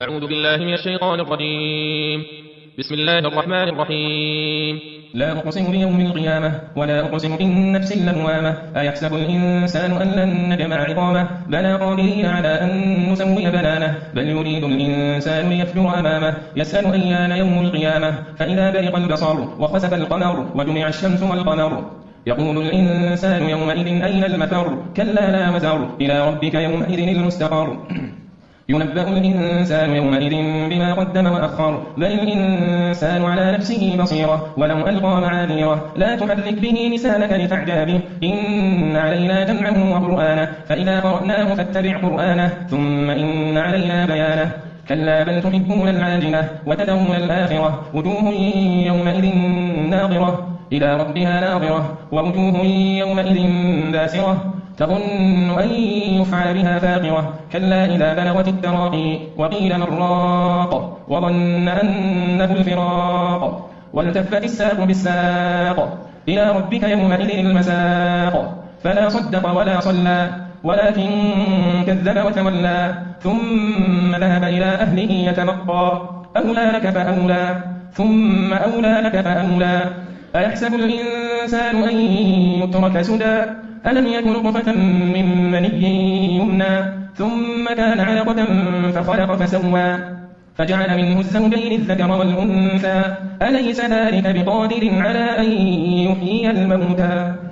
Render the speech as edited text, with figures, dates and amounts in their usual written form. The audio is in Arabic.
أعوذ بالله من الشيطان الرجيم. بسم الله الرحمن الرحيم. لا أقسم بيوم القيامة ولا أقسم بالنفس اللوامة أيحسب الإنسان أن لن نجمع عظامه بلى قادرين على أن نسوي بنانه بل يريد الإنسان ليفجر أمامه يسأل أيان يوم القيامة فإذا برق البصر وخسف القمر وجمع الشمس والقمر يقول الإنسان يومئذ أين المفر كلا لا وزر إلى ربك يومئذ المستقر ينبأ الإنسان يومئذ بما قدم وأخر بل الإنسان على نفسه بصيرة ولو ألقى معاذيره لا تحرك به لسانك لتعجل به إن علينا جمعه وقرآنه فإذا قرأناه فاتبع قرآنه ثم إن علينا بيانه كلا بل تحبون العاجلة وتذرون الآخرة وجوه يومئذ ناظرة إلى ربها ناظرة ووجوه يومئذ باسرة تظن أن يفعل بها فاقرة كلا إذا بلغت التراقي وقيل من راق وظن أنه الفراق والتفت الساق بالساق إلى ربك يومئذ المساق فلا صدق ولا صلى ولكن كذب وتولى ثم ذهب إلى أهله يتمطى أولى لك فأولى ثم أولى لك فأولى أيحسب الإنسان أن يترك سدى ألم يكن نطفة من مني يمنى ثم كان علقة فخلق فسوى فجعل منه الزوجين الذكر والأنثى أليس ذلك بقادر على أن يحيي الموتى